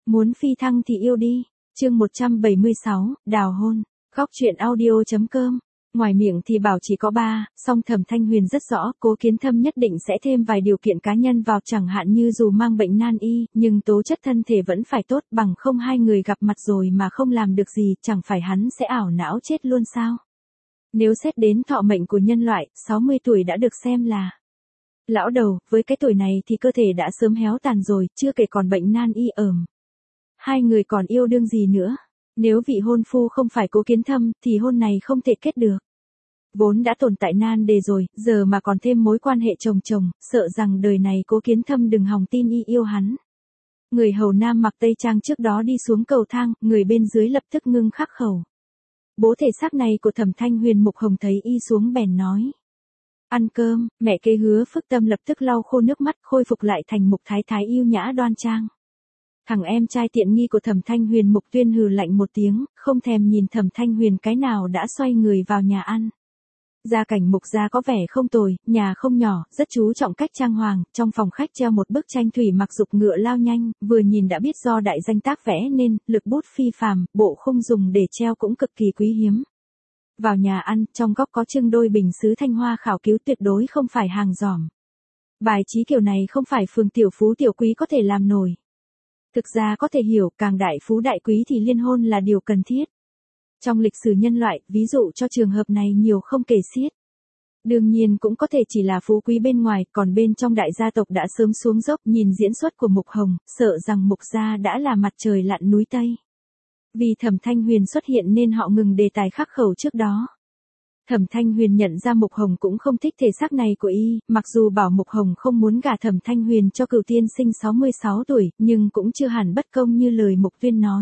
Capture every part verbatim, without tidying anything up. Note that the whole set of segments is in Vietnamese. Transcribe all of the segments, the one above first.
Muốn phi thăng thì yêu đi. Chương một trăm bảy mươi sáu, đào hôn. Góc truyện audio.com. Ngoài miệng thì bảo chỉ có ba, song Thẩm Thanh Huyền rất rõ, Cố Kiến Thâm nhất định sẽ thêm vài điều kiện cá nhân vào, chẳng hạn như dù mang bệnh nan y, nhưng tố chất thân thể vẫn phải tốt, bằng không hai người gặp mặt rồi mà không làm được gì, chẳng phải hắn sẽ ảo não chết luôn sao? Nếu xét đến thọ mệnh của nhân loại, sáu mươi tuổi đã được xem là lão đầu, với cái tuổi này thì cơ thể đã sớm héo tàn rồi, chưa kể còn bệnh nan y ởm. Hai người còn yêu đương gì nữa? Nếu vị hôn phu không phải Cố Kiến Thâm, thì hôn này không thể kết được. Vốn đã tồn tại nan đề rồi, giờ mà còn thêm mối quan hệ chồng chồng, sợ rằng đời này Cố Kiến Thâm đừng hòng tin y yêu hắn. Người hầu nam mặc tây trang trước đó đi xuống cầu thang, người bên dưới lập tức ngưng khắc khẩu. Bố thể xác này của Thẩm Thanh Huyền. Mục Hồng thấy y xuống bèn nói: ăn cơm. Mẹ kế Hứa Phước Tâm lập tức lau khô nước mắt, khôi phục lại thành Mục thái thái yêu nhã đoan trang. Thằng em trai tiện nghi của Thẩm Thanh Huyền Mục Tuyên hừ lạnh một tiếng, không thèm nhìn Thẩm Thanh Huyền cái nào đã xoay người vào nhà ăn. Gia cảnh Mục gia có vẻ không tồi, nhà không nhỏ, rất chú trọng cách trang hoàng, trong phòng khách treo một bức tranh thủy mặc dục ngựa lao nhanh, vừa nhìn đã biết do đại danh tác vẽ nên, lực bút phi phàm, bộ khung dùng để treo cũng cực kỳ quý hiếm. Vào nhà ăn, trong góc có trưng đôi bình sứ thanh hoa khảo cứu, tuyệt đối không phải hàng giỏm. Bài trí kiểu này không phải phường tiểu phú tiểu quý có thể làm nổi. Thực ra có thể hiểu, càng đại phú đại quý thì liên hôn là điều cần thiết. Trong lịch sử nhân loại, ví dụ cho trường hợp này nhiều không kể xiết. Đương nhiên cũng có thể chỉ là phú quý bên ngoài, còn bên trong đại gia tộc đã sớm xuống dốc. Nhìn diễn xuất của Mục Hồng, sợ rằng Mục gia đã là mặt trời lặn núi Tây. Vì Thẩm Thanh Huyền xuất hiện nên họ ngừng đề tài khắc khẩu trước đó. Thẩm Thanh Huyền nhận ra Mục Hồng cũng không thích thể xác này của y, mặc dù bảo Mục Hồng không muốn gả Thẩm Thanh Huyền cho Cửu tiên sinh sáu mươi sáu tuổi, nhưng cũng chưa hẳn bất công như lời Mục Tuyên nói.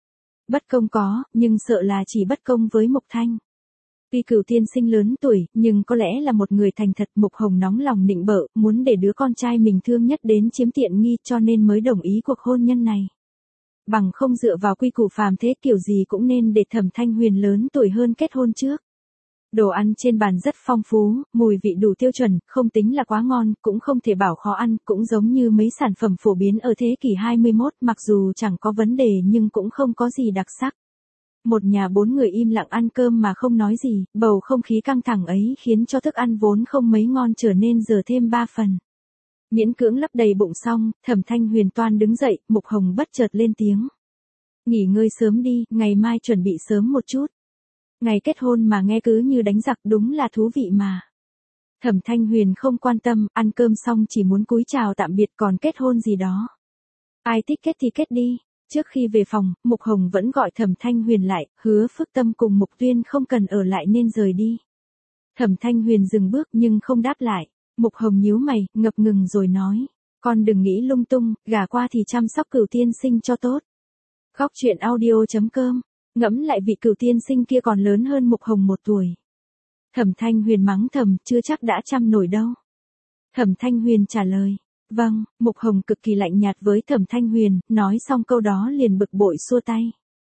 Bất công có, nhưng sợ là chỉ bất công với Mục Thanh. Tuy Cửu tiên sinh lớn tuổi, nhưng có lẽ là một người thành thật. Mục Hồng nóng lòng nịnh bợ, muốn để đứa con trai mình thương nhất đến chiếm tiện nghi, cho nên mới đồng ý cuộc hôn nhân này. Bằng không dựa vào quy củ phàm thế, kiểu gì cũng nên để Thẩm Thanh Huyền lớn tuổi hơn kết hôn trước. Đồ ăn trên bàn rất phong phú, mùi vị đủ tiêu chuẩn, không tính là quá ngon, cũng không thể bảo khó ăn, cũng giống như mấy sản phẩm phổ biến ở thế kỷ hai mươi mốt, mặc dù chẳng có vấn đề nhưng cũng không có gì đặc sắc. Một nhà bốn người im lặng ăn cơm mà không nói gì, bầu không khí căng thẳng ấy khiến cho thức ăn vốn không mấy ngon trở nên dở thêm ba phần. Miễn cưỡng lấp đầy bụng xong, Thẩm Thanh Huyền toan đứng dậy, Mục Hồng bất chợt lên tiếng: nghỉ ngơi sớm đi, ngày mai chuẩn bị sớm một chút. Ngày kết hôn mà nghe cứ như đánh giặc, đúng là thú vị mà. Thẩm Thanh Huyền không quan tâm, ăn cơm xong chỉ muốn cúi chào tạm biệt, còn kết hôn gì đó. Ai thích kết thì kết đi. Trước khi về phòng, Mục Hồng vẫn gọi Thẩm Thanh Huyền lại, Hứa Phước Tâm cùng Mục Tuyên không cần ở lại nên rời đi. Thẩm Thanh Huyền dừng bước nhưng không đáp lại. Mục Hồng nhíu mày, ngập ngừng rồi nói: con đừng nghĩ lung tung, gả qua thì chăm sóc Cửu tiên sinh cho tốt. Góc truyện audio.com. Ngẫm lại vị Cửu tiên sinh kia còn lớn hơn Mục Hồng một tuổi. Thẩm Thanh Huyền mắng thầm, chưa chắc đã chăm nổi đâu. Thẩm Thanh Huyền trả lời: vâng. Mục Hồng cực kỳ lạnh nhạt với Thẩm Thanh Huyền, nói xong câu đó liền bực bội xua tay.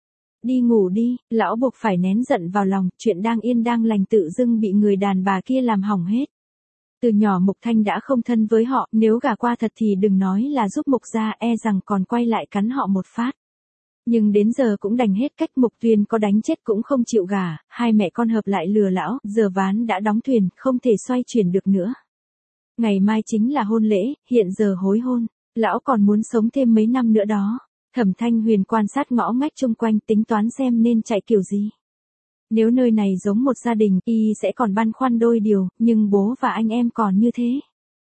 Đi ngủ đi, lão buộc phải nén giận vào lòng, chuyện đang yên đang lành tự dưng bị người đàn bà kia làm hỏng hết. Từ nhỏ Mục Thanh đã không thân với họ, nếu gả qua thật thì đừng nói là giúp Mục gia, e rằng còn quay lại cắn họ một phát. Nhưng đến giờ cũng đành hết cách. Mục Tuyên có đánh chết cũng không chịu gả, hai mẹ con hợp lại lừa lão, giờ ván đã đóng thuyền, không thể xoay chuyển được nữa. Ngày mai chính là hôn lễ, hiện giờ hối hôn, lão còn muốn sống thêm mấy năm nữa đó. Thẩm Thanh Huyền quan sát ngõ ngách chung quanh, tính toán xem nên chạy kiểu gì. Nếu nơi này giống một gia đình, y sẽ còn băn khoăn đôi điều, nhưng bố và anh em còn như thế.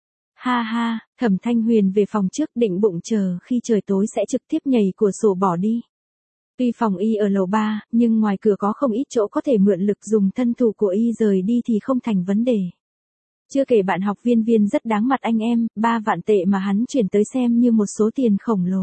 Ha ha, Thẩm Thanh Huyền về phòng trước, định bụng chờ khi trời tối sẽ trực tiếp nhảy cửa sổ bỏ đi. Tuy phòng y ở lầu ba, nhưng ngoài cửa có không ít chỗ có thể mượn lực dùng thân thủ của y rời đi thì không thành vấn đề. Chưa kể bạn học viên viên rất đáng mặt anh em, ba vạn tệ mà hắn chuyển tới xem như một số tiền khổng lồ.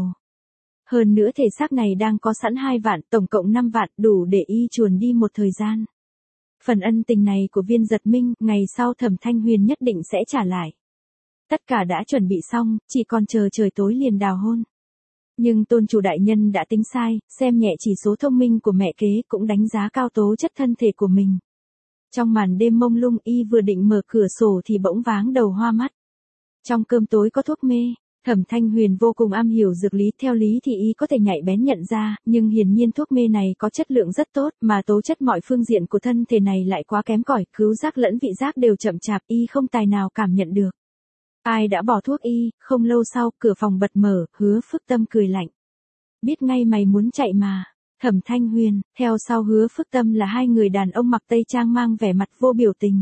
Hơn nữa thể xác này đang có sẵn hai vạn, tổng cộng năm vạn, đủ để y chuồn đi một thời gian. Phần ân tình này của Viên Giật Minh, ngày sau Thẩm Thanh Huyền nhất định sẽ trả lại. Tất cả đã chuẩn bị xong, chỉ còn chờ trời tối liền đào hôn. Nhưng tôn chủ đại nhân đã tính sai, xem nhẹ chỉ số thông minh của mẹ kế, cũng đánh giá cao tố chất thân thể của mình. Trong màn đêm mông lung, y vừa định mở cửa sổ thì bỗng váng đầu hoa mắt. Trong cơm tối có thuốc mê. Thẩm Thanh Huyền vô cùng am hiểu dược lý, theo lý thì y có thể nhạy bén nhận ra, nhưng hiển nhiên thuốc mê này có chất lượng rất tốt, mà tố chất mọi phương diện của thân thể này lại quá kém cỏi, khứu giác lẫn vị giác đều chậm chạp, y không tài nào cảm nhận được. Ai đã bỏ thuốc y, không lâu sau, cửa phòng bật mở, Hứa Phước Tâm cười lạnh. Biết ngay mày muốn chạy mà. Thẩm Thanh Huyền, theo sau Hứa Phước Tâm là hai người đàn ông mặc tây trang mang vẻ mặt vô biểu tình.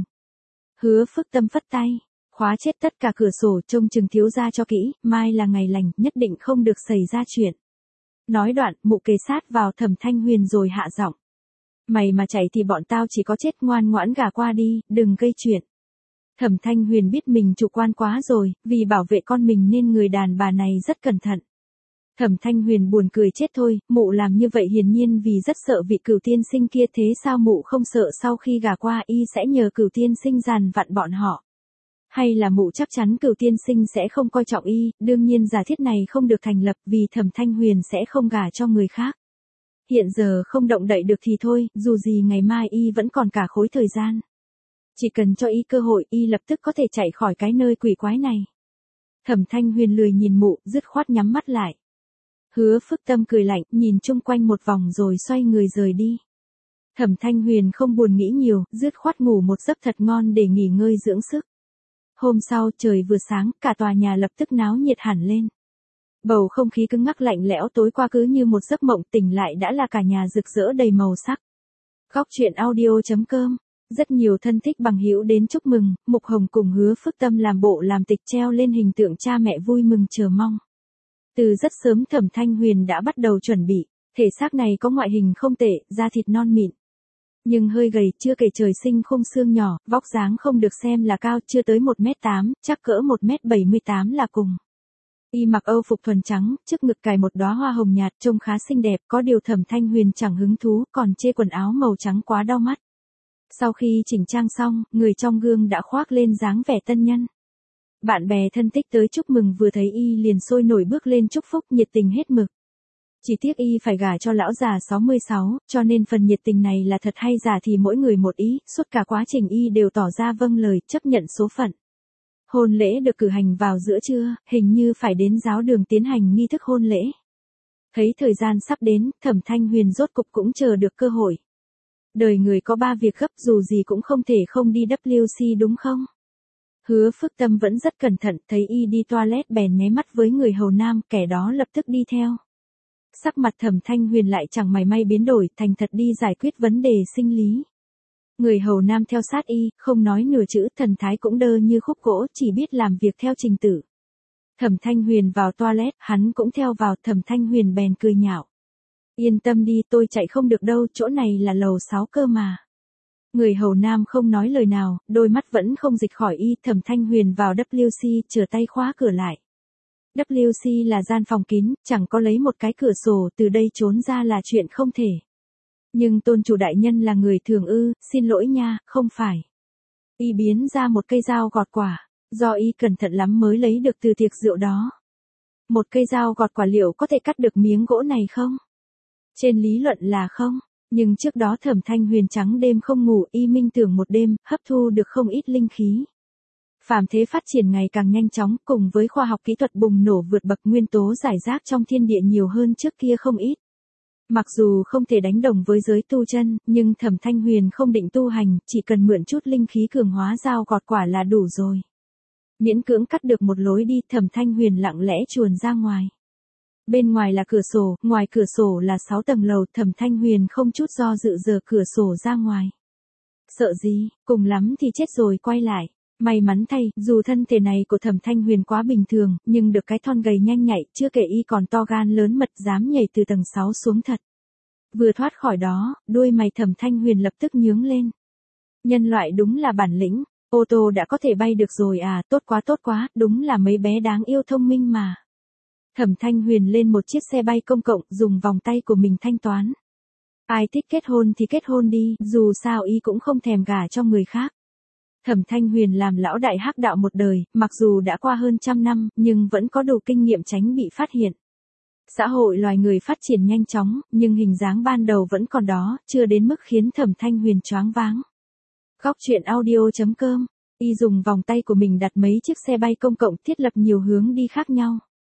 Hứa Phước Tâm phất tay, khóa chết tất cả cửa sổ, trông chừng thiếu gia cho kỹ, mai là ngày lành, nhất định không được xảy ra chuyện. Nói đoạn, mụ kề sát vào Thẩm Thanh Huyền rồi hạ giọng. Mày mà chạy thì bọn tao chỉ có chết, ngoan ngoãn gả qua đi, đừng gây chuyện. Thẩm Thanh Huyền biết mình chủ quan quá rồi, vì bảo vệ con mình nên người đàn bà này rất cẩn thận. Thẩm Thanh Huyền buồn cười chết thôi, mụ làm như vậy hiển nhiên vì rất sợ vị cửu tiên sinh kia, thế sao mụ không sợ sau khi gả qua y sẽ nhờ cửu tiên sinh dàn vặn bọn họ? Hay là mụ chắc chắn cửu tiên sinh sẽ không coi trọng y, đương nhiên giả thiết này không được thành lập vì Thẩm Thanh Huyền sẽ không gả cho người khác. Hiện giờ không động đậy được thì thôi, dù gì ngày mai y vẫn còn cả khối thời gian. Chỉ cần cho y cơ hội y lập tức có thể chạy khỏi cái nơi quỷ quái này. Thẩm Thanh Huyền lười nhìn mụ, dứt khoát nhắm mắt lại. Hứa Phước Tâm cười lạnh, nhìn chung quanh một vòng rồi xoay người rời đi. Thẩm Thanh Huyền không buồn nghĩ nhiều, dứt khoát ngủ một giấc thật ngon để nghỉ ngơi dưỡng sức. Hôm sau trời vừa sáng, cả tòa nhà lập tức náo nhiệt hẳn lên. Bầu không khí cứng ngắc lạnh lẽo tối qua cứ như một giấc mộng, tỉnh lại đã là cả nhà rực rỡ đầy màu sắc. Góc truyện audio chấm com. Rất nhiều thân thích bằng hữu đến chúc mừng, Mục Hồng cùng Hứa Phước Tâm làm bộ làm tịch treo lên hình tượng cha mẹ vui mừng chờ mong. Từ rất sớm Thẩm Thanh Huyền đã bắt đầu chuẩn bị, thể xác này có ngoại hình không tệ, da thịt non mịn. Nhưng hơi gầy, chưa kể trời sinh khung xương nhỏ, vóc dáng không được xem là cao, chưa tới một mét tám, chắc cỡ một mét bảy mươi tám là cùng. Y mặc âu phục thuần trắng, trước ngực cài một đóa hoa hồng nhạt, trông khá xinh đẹp, có điều Thẩm Thanh Huyền chẳng hứng thú, còn chê quần áo màu trắng quá đau mắt. Sau khi chỉnh trang xong, người trong gương đã khoác lên dáng vẻ tân nhân. Bạn bè thân thích tới chúc mừng vừa thấy y liền sôi nổi bước lên chúc phúc, nhiệt tình hết mực. Chỉ tiếc y phải gả cho lão già sáu mươi sáu, cho nên phần nhiệt tình này là thật hay giả thì mỗi người một ý, suốt cả quá trình y đều tỏ ra vâng lời, chấp nhận số phận. Hôn lễ được cử hành vào giữa trưa, hình như phải đến giáo đường tiến hành nghi thức hôn lễ. Thấy thời gian sắp đến, Thẩm Thanh Huyền rốt cục cũng chờ được cơ hội. Đời người có ba việc gấp, dù gì cũng không thể không đi W C đúng không? Hứa Phước Tâm vẫn rất cẩn thận, thấy y đi toilet bèn nháy mắt với người hầu nam, kẻ đó lập tức đi theo. Sắc mặt Thẩm Thanh Huyền lại chẳng mảy may biến đổi, thành thật đi giải quyết vấn đề sinh lý. Người hầu nam theo sát y, không nói nửa chữ, thần thái cũng đơ như khúc gỗ, chỉ biết làm việc theo trình tự. Thẩm Thanh Huyền vào toilet, hắn cũng theo vào, Thẩm Thanh Huyền bèn cười nhạo. Yên tâm đi, tôi chạy không được đâu, chỗ này là lầu sáu cơ mà. Người hầu nam không nói lời nào, đôi mắt vẫn không dịch khỏi y, Thẩm Thanh Huyền vào W C, trở tay khóa cửa lại. W C là gian phòng kín, chẳng có lấy một cái cửa sổ, từ đây trốn ra là chuyện không thể. Nhưng tôn chủ đại nhân là người thường ư, xin lỗi nha, không phải. Y biến ra một cây dao gọt quả, do y cẩn thận lắm mới lấy được từ tiệc rượu đó. Một cây dao gọt quả liệu có thể cắt được miếng gỗ này không? Trên lý luận là không, nhưng trước đó Thẩm Thanh Huyền trắng đêm không ngủ, y minh tưởng một đêm, hấp thu được không ít linh khí. Phàm thế phát triển ngày càng nhanh chóng, cùng với khoa học kỹ thuật bùng nổ vượt bậc, nguyên tố giải rác trong thiên địa nhiều hơn trước kia không ít. Mặc dù không thể đánh đồng với giới tu chân, nhưng Thẩm Thanh Huyền không định tu hành, chỉ cần mượn chút linh khí cường hóa dao gọt quả là đủ rồi. Miễn cưỡng cắt được một lối đi, Thẩm Thanh Huyền lặng lẽ chuồn ra ngoài. Bên ngoài là cửa sổ, ngoài cửa sổ là sáu tầng lầu, Thẩm Thanh Huyền không chút do dự giở cửa sổ ra ngoài. Sợ gì, cùng lắm thì chết rồi quay lại. May mắn thay, dù thân thể này của Thẩm Thanh Huyền quá bình thường, nhưng được cái thon gầy nhanh nhạy, chưa kể y còn to gan lớn mật, dám nhảy từ tầng sáu xuống thật. Vừa thoát khỏi đó, đuôi mày Thẩm Thanh Huyền lập tức nhướng lên. Nhân loại đúng là bản lĩnh, ô tô đã có thể bay được rồi à, tốt quá tốt quá, đúng là mấy bé đáng yêu thông minh mà. Thẩm Thanh Huyền lên một chiếc xe bay công cộng, dùng vòng tay của mình thanh toán. Ai thích kết hôn thì kết hôn đi, dù sao y cũng không thèm gả cho người khác. Thẩm Thanh Huyền làm lão đại hắc đạo một đời, mặc dù đã qua hơn trăm năm, nhưng vẫn có đủ kinh nghiệm tránh bị phát hiện. Xã hội loài người phát triển nhanh chóng, nhưng hình dáng ban đầu vẫn còn đó, chưa đến mức khiến Thẩm Thanh Huyền choáng váng. Góc truyện audio chấm com, y dùng vòng tay của mình đặt mấy chiếc xe bay công cộng, thiết lập nhiều hướng đi khác nhau.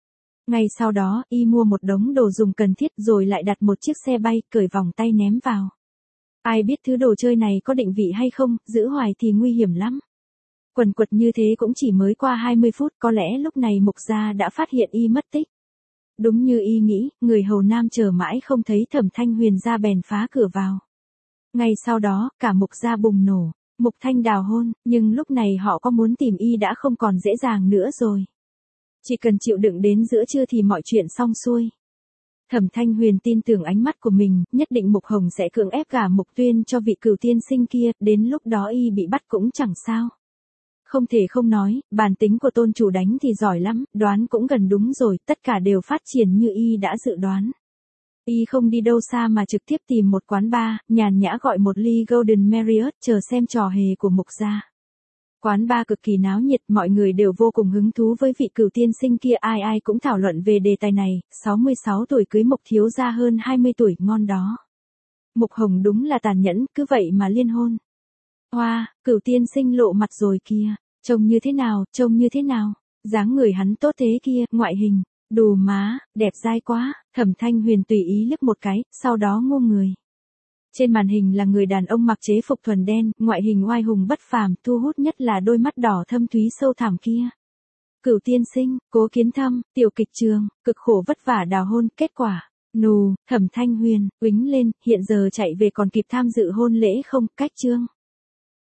Ngay sau đó, y mua một đống đồ dùng cần thiết rồi lại đặt một chiếc xe bay, cởi vòng tay ném vào. Ai biết thứ đồ chơi này có định vị hay không, giữ hoài thì nguy hiểm lắm. Quần quật như thế cũng chỉ mới qua hai mươi phút, có lẽ lúc này Mục Gia đã phát hiện y mất tích. Đúng như y nghĩ, người hầu nam chờ mãi không thấy Thẩm Thanh Huyền ra bèn phá cửa vào. Ngay sau đó, cả Mục Gia bùng nổ, Mục Thanh đào hôn, nhưng lúc này họ có muốn tìm y đã không còn dễ dàng nữa rồi. Chỉ cần chịu đựng đến giữa trưa thì mọi chuyện xong xuôi. Thẩm Thanh Huyền tin tưởng ánh mắt của mình, nhất định Mục Hồng sẽ cưỡng ép gả Mục Tuyên cho vị Cửu tiên sinh kia, đến lúc đó y bị bắt cũng chẳng sao. Không thể không nói, bản tính của tôn chủ đánh thì giỏi lắm, đoán cũng gần đúng rồi, tất cả đều phát triển như y đã dự đoán. Y không đi đâu xa mà trực tiếp tìm một quán bar, nhàn nhã gọi một ly Golden Marriott chờ xem trò hề của Mục Gia. Quán bar cực kỳ náo nhiệt, mọi người đều vô cùng hứng thú với vị Cửu tiên sinh kia, ai ai cũng thảo luận về đề tài này, sáu mươi sáu tuổi cưới Mục thiếu gia hơn hai mươi tuổi, ngon đó. Mục Hồng đúng là tàn nhẫn, cứ vậy mà liên hôn. Hoa, wow, Cửu tiên sinh lộ mặt rồi kìa, trông như thế nào, trông như thế nào, dáng người hắn tốt thế kia, ngoại hình, đù má, đẹp dai quá, Thẩm Thanh Huyền tùy ý liếc một cái, sau đó ngô người. Trên màn hình là người đàn ông mặc chế phục thuần đen, ngoại hình oai hùng bất phàm, thu hút nhất là đôi mắt đỏ thâm thúy sâu thẳm kia. Cửu tiên sinh, Cố Kiến Thâm, tiểu kịch trường, cực khổ vất vả đào hôn, kết quả, nù, Thẩm Thanh Huyền, uýnh lên, hiện giờ chạy về còn kịp tham dự hôn lễ không, cách chương.